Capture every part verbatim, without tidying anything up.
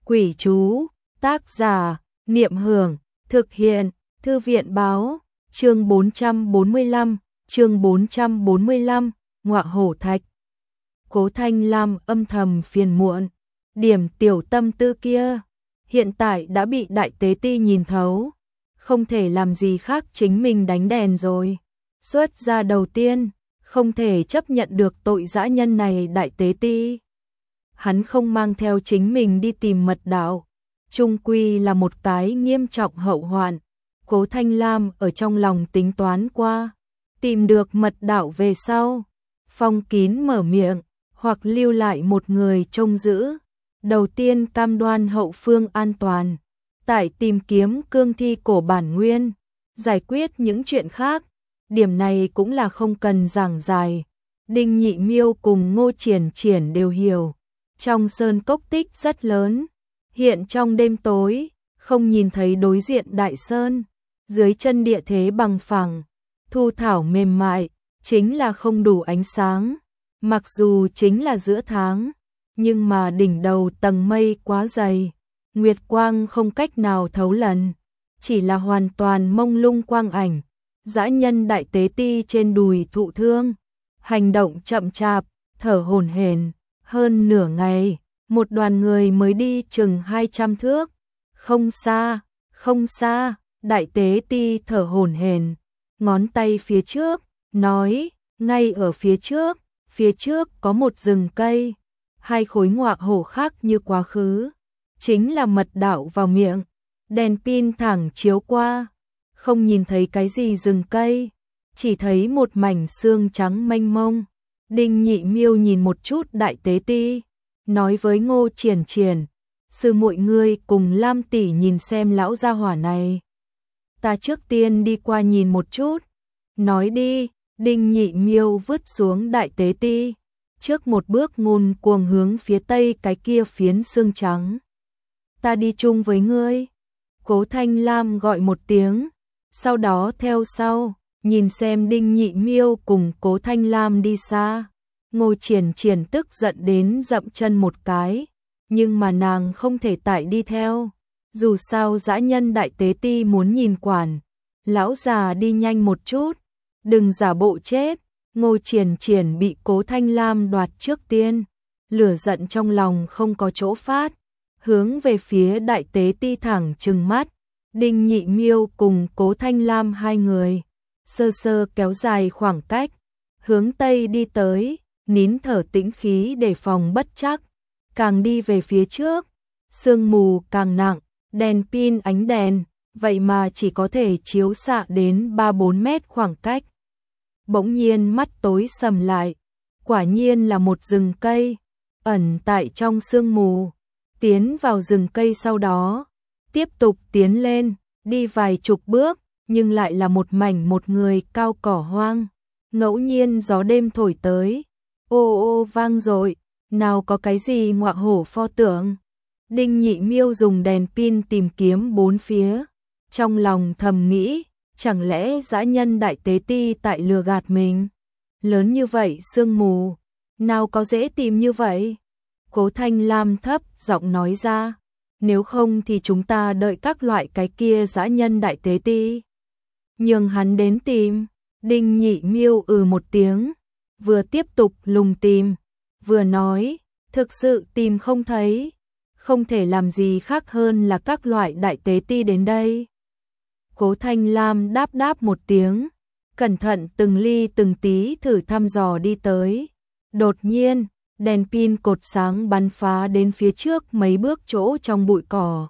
Quỷ chú, tác giả, Niệm Hưởng, thực hiện, Thư viện báo, chương bốn trăm bốn mươi lăm, chương bốn trăm bốn mươi lăm, Ngọa Hổ Thạch. Cố Thanh Lam âm thầm phiền muộn, điểm tiểu tâm tư kia, hiện tại đã bị Đại Tế Ti nhìn thấu, không thể làm gì khác chính mình đánh đèn rồi. Xuất ra đầu tiên, không thể chấp nhận được tội dã nhân này Đại Tế Ti. Hắn không mang theo chính mình đi tìm mật đạo, chung quy là một cái nghiêm trọng hậu hoạn. Cố Thanh Lam ở trong lòng tính toán qua, tìm được mật đạo về sau, phong kín mở miệng, hoặc lưu lại một người trông giữ. Đầu tiên cam đoan hậu phương an toàn, tại tìm kiếm cương thi cổ bản nguyên, giải quyết những chuyện khác. Điểm này cũng là không cần giảng dài, Đinh Nhị Miêu cùng Ngô Triển Triển đều hiểu. Trong sơn cốc tích rất lớn, hiện trong đêm tối, không nhìn thấy đối diện đại sơn, dưới chân địa thế bằng phẳng, thu thảo mềm mại, chính là không đủ ánh sáng. Mặc dù chính là giữa tháng, nhưng mà đỉnh đầu tầng mây quá dày, nguyệt quang không cách nào thấu lần, chỉ là hoàn toàn mông lung quang ảnh. Dã nhân Đại Tế Ti trên đùi thụ thương, hành động chậm chạp, thở hổn hển. Hơn nửa ngày, một đoàn người mới đi chừng hai trăm thước. Không xa, không xa, Đại Tế Ti thở hổn hển, ngón tay phía trước, nói, ngay ở phía trước, phía trước có một rừng cây, hai khối ngọa hổ khác như quá khứ, chính là mật đạo vào miệng. Đèn pin thẳng chiếu qua, không nhìn thấy cái gì rừng cây, chỉ thấy một mảnh xương trắng mênh mông. Đinh Nhị Miêu nhìn một chút Đại Tế Ti, nói với Ngô Triển Triển, sư muội ngươi cùng Lam tỷ nhìn xem lão gia hỏa này. Ta trước tiên đi qua nhìn một chút. Nói đi. Đinh Nhị Miêu vứt xuống Đại Tế Ti, trước một bước ngôn cuồng hướng phía tây cái kia phiến xương trắng. Ta đi chung với ngươi. Cố Thanh Lam gọi một tiếng, sau đó theo sau, nhìn xem Đinh Nhị Miêu cùng Cố Thanh Lam đi xa. Ngô Triển Triển tức giận đến dậm chân một cái, nhưng mà nàng không thể tại đi theo. Dù sao dã nhân Đại Tế Ti muốn nhìn quản, lão già đi nhanh một chút, đừng giả bộ chết. Ngô Triển Triển bị Cố Thanh Lam đoạt trước tiên, lửa giận trong lòng không có chỗ phát, hướng về phía Đại Tế Ti thẳng trừng mắt. Đinh Nhị Miêu cùng Cố Thanh Lam hai người sơ sơ kéo dài khoảng cách, hướng tây đi tới, nín thở tĩnh khí để phòng bất trắc. Càng đi về phía trước, sương mù càng nặng, đèn pin ánh đèn, vậy mà chỉ có thể chiếu xạ đến ba bốn mét khoảng cách. Bỗng nhiên mắt tối sầm lại, quả nhiên là một rừng cây, ẩn tại trong sương mù. Tiến vào rừng cây sau đó, tiếp tục tiến lên, đi vài chục bước, nhưng lại là một mảnh một người cao cỏ hoang. Ngẫu nhiên gió đêm thổi tới, ô ô vang dội, nào có cái gì ngọa hổ pho tượng. Đinh Nhị Miêu dùng đèn pin tìm kiếm bốn phía, trong lòng thầm nghĩ, chẳng lẽ dã nhân Đại Tế Ti tại lừa gạt mình. Lớn như vậy sương mù, nào có dễ tìm như vậy. Cố Thanh Lam thấp giọng nói ra, nếu không thì chúng ta đợi các loại cái kia dã nhân Đại Tế Ti, nhường hắn đến tìm. Đinh Nhị Miêu ừ một tiếng, vừa tiếp tục lùng tìm, vừa nói, thực sự tìm không thấy, không thể làm gì khác hơn là các loại Đại Tế Ti đến đây. Cố Thanh Lam đáp đáp một tiếng, cẩn thận từng ly từng tí thử thăm dò đi tới. Đột nhiên, đèn pin cột sáng bắn phá đến phía trước mấy bước chỗ trong bụi cỏ.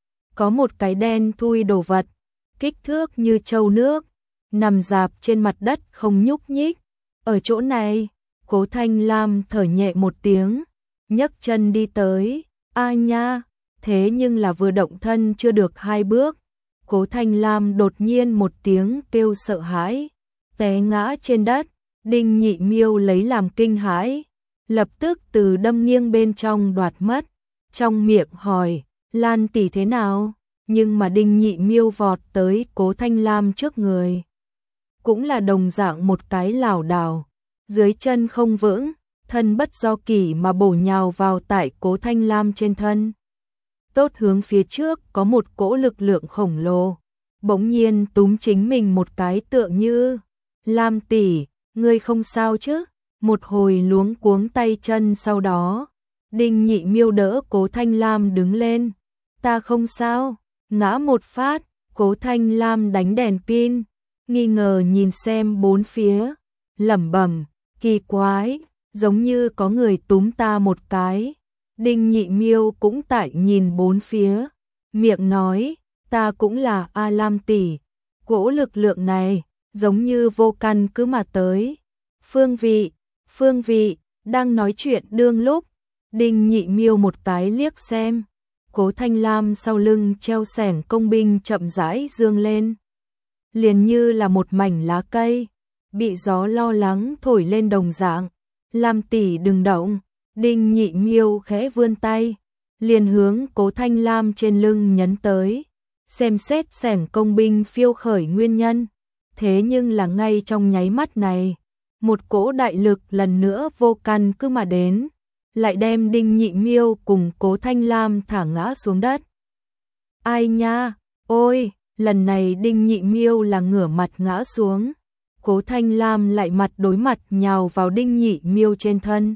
Có một cái đen thui đồ vật, kích thước như trâu nước, nằm rạp trên mặt đất không nhúc nhích. Ở chỗ này, Cố Thanh Lam thở nhẹ một tiếng, nhấc chân đi tới. A nha, thế nhưng là vừa động thân chưa được hai bước, Cố Thanh Lam đột nhiên một tiếng kêu sợ hãi, té ngã trên đất. Đinh Nhị Miêu lấy làm kinh hãi, lập tức từ đâm nghiêng bên trong đoạt mất, trong miệng hỏi, Lan tỷ thế nào? Nhưng mà Đinh Nhị Miêu vọt tới Cố Thanh Lam trước người, cũng là đồng dạng một cái lảo đảo, dưới chân không vững, thân bất do kỷ mà bổ nhào vào tại Cố Thanh Lam trên thân. tốt hướng phía trước có một cỗ lực lượng khổng lồ, bỗng nhiên túm chính mình một cái tựa như, Lam tỷ, ngươi không sao chứ? Một hồi luống cuống tay chân sau đó, Đinh Nhị Miêu đỡ Cố Thanh Lam đứng lên, ta không sao, ngã một phát, Cố Thanh Lam đánh đèn pin, nghi ngờ nhìn xem bốn phía, lẩm bẩm, kỳ quái, giống như có người túm ta một cái. Đinh Nhị Miêu cũng tại nhìn bốn phía, miệng nói, ta cũng là A Lam tỷ, cỗ lực lượng này, giống như vô căn cứ mà tới. Phương vị, phương vị, đang nói chuyện đương lúc, Đinh Nhị Miêu một cái liếc xem, Cố Thanh Lam sau lưng treo xẻng công binh chậm rãi dương lên. Liền như là một mảnh lá cây, bị gió lo lắng thổi lên đồng dạng. Lam tỷ đừng động, Đinh Nhị Miêu khẽ vươn tay, liền hướng Cố Thanh Lam trên lưng nhấn tới, xem xét xẻng công binh phiêu khởi nguyên nhân. Thế nhưng là ngay trong nháy mắt này, một cỗ đại lực lần nữa vô căn cứ mà đến, lại đem Đinh Nhị Miêu cùng Cố Thanh Lam thả ngã xuống đất. Ai nha, ôi, lần này Đinh Nhị Miêu là ngửa mặt ngã xuống, Cố Thanh Lam lại mặt đối mặt nhào vào Đinh Nhị Miêu trên thân.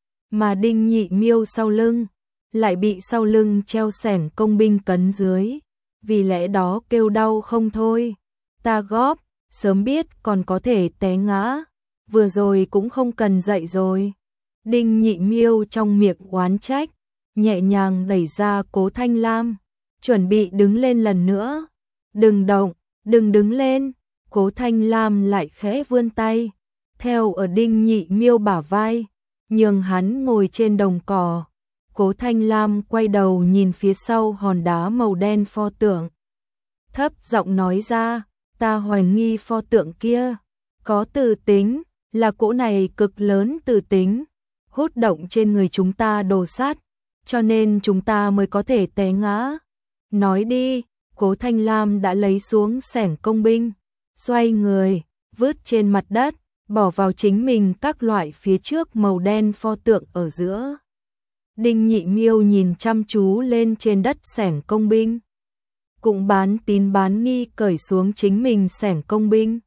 Mà Đinh Nhị Miêu sau lưng, lại bị sau lưng treo xẻng công binh cấn dưới, vì lẽ đó kêu đau không thôi. Ta góp, sớm biết còn có thể té ngã, vừa rồi cũng không cần dậy rồi. Đinh Nhị Miêu trong miệng oán trách, nhẹ nhàng đẩy ra Cố Thanh Lam, chuẩn bị đứng lên lần nữa. Đừng động, đừng đứng lên. Cố Thanh Lam lại khẽ vươn tay, theo ở Đinh Nhị Miêu bả vai, nhường hắn ngồi trên đồng cỏ. Cố Thanh Lam quay đầu nhìn phía sau hòn đá màu đen pho tượng, thấp giọng nói ra, ta hoài nghi pho tượng kia có từ tính, là cỗ này cực lớn từ tính, hút động trên người chúng ta đồ sát, cho nên chúng ta mới có thể té ngã. Nói đi. Cố Thanh Lam đã lấy xuống xẻng công binh, xoay người, vứt trên mặt đất, bỏ vào chính mình các loại phía trước màu đen pho tượng ở giữa. Đinh Nhị Miêu nhìn chăm chú lên trên đất xẻng công binh, cũng bán tín bán nghi cởi xuống chính mình xẻng công binh,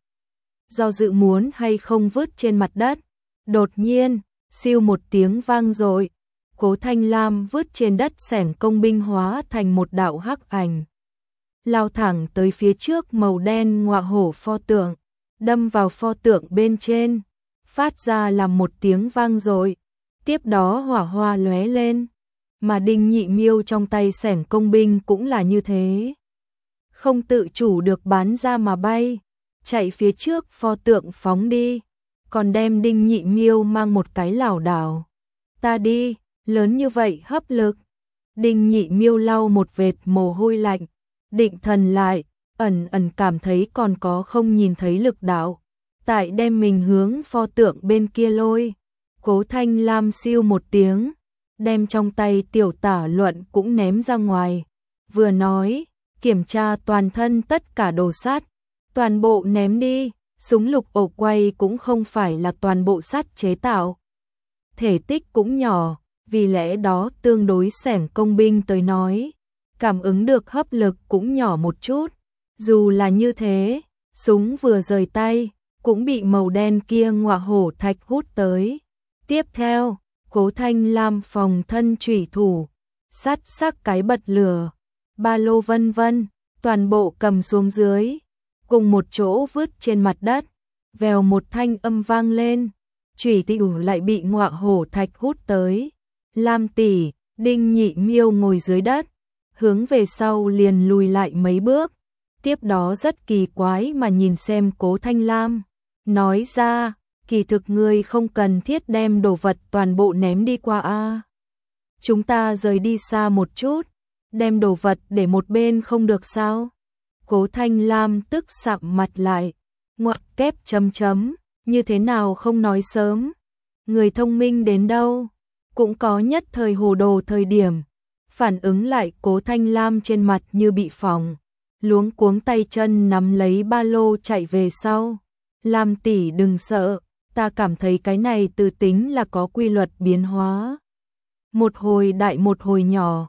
do dự muốn hay không vứt trên mặt đất. Đột nhiên, siêu một tiếng vang dội, Cố Thanh Lam vứt trên đất xẻng công binh hóa thành một đạo hắc ảnh, lao thẳng tới phía trước màu đen ngọa hổ pho tượng, đâm vào pho tượng bên trên, phát ra làm một tiếng vang dội, tiếp đó hỏa hoa lóe lên, mà Đinh Nhị Miêu trong tay xẻng công binh cũng là như thế, không tự chủ được bắn ra mà bay, chạy phía trước pho tượng phóng đi, còn đem Đinh Nhị Miêu mang một cái lảo đảo. Ta đi, lớn như vậy hấp lực. Đinh Nhị Miêu lau một vệt mồ hôi lạnh, định thần lại, ẩn ẩn cảm thấy còn có không nhìn thấy lực đạo, tại đem mình hướng pho tượng bên kia lôi. Cố Thanh Lam siêu một tiếng, đem trong tay tiểu tả luận cũng ném ra ngoài, vừa nói, kiểm tra toàn thân tất cả đồ sắt, toàn bộ ném đi. Súng lục ổ quay cũng không phải là toàn bộ sắt chế tạo, thể tích cũng nhỏ, vì lẽ đó tương đối xẻng công binh tới nói, cảm ứng được hấp lực cũng nhỏ một chút. Dù là như thế, súng vừa rời tay, cũng bị màu đen kia ngọa hổ thạch hút tới. Tiếp theo, Cố Thanh Lam phòng thân chủy thủ, sắt sắc cái bật lửa, ba lô vân vân, toàn bộ cầm xuống dưới, cùng một chỗ vứt trên mặt đất, vèo một thanh âm vang lên, chủy thủ lại bị ngọa hổ thạch hút tới. Lam tỷ, Đinh Nhị Miêu ngồi dưới đất, hướng về sau liền lùi lại mấy bước, tiếp đó rất kỳ quái mà nhìn xem Cố Thanh Lam, nói ra, kỳ thực ngươi không cần thiết đem đồ vật toàn bộ ném đi qua a. Chúng ta rời đi xa một chút, đem đồ vật để một bên không được sao? Cố Thanh Lam tức sạm mặt lại, ngoặc kép chấm chấm, như thế nào không nói sớm? Người thông minh đến đâu, cũng có nhất thời hồ đồ thời điểm. Phản ứng lại Cố Thanh Lam trên mặt như bị phỏng, luống cuống tay chân nắm lấy ba lô chạy về sau. Lam tỷ đừng sợ, ta cảm thấy cái này từ tính là có quy luật biến hóa. Một hồi đại một hồi nhỏ,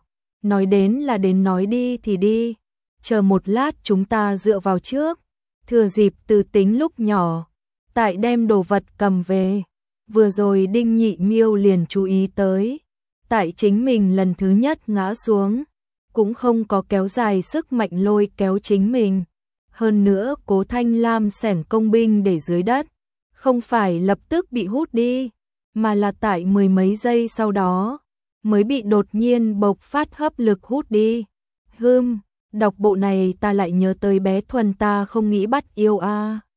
nói đến là đến, nói đi thì đi, chờ một lát chúng ta dựa vào trước, thừa dịp Từ Tính lúc nhỏ, tại đem đồ vật cầm về, vừa rồi Đinh Nhị Miêu liền chú ý tới, tại chính mình lần thứ nhất ngã xuống, cũng không có kéo dài sức mạnh lôi kéo chính mình, hơn nữa Cố Thanh Lam xẻng công binh để dưới đất, không phải lập tức bị hút đi, mà là tại mười mấy giây sau đó, mới bị đột nhiên bộc phát hấp lực hút đi. Hưm, đọc bộ này ta lại nhớ tới bé Thuần ta không nghĩ bắt yêu a. À.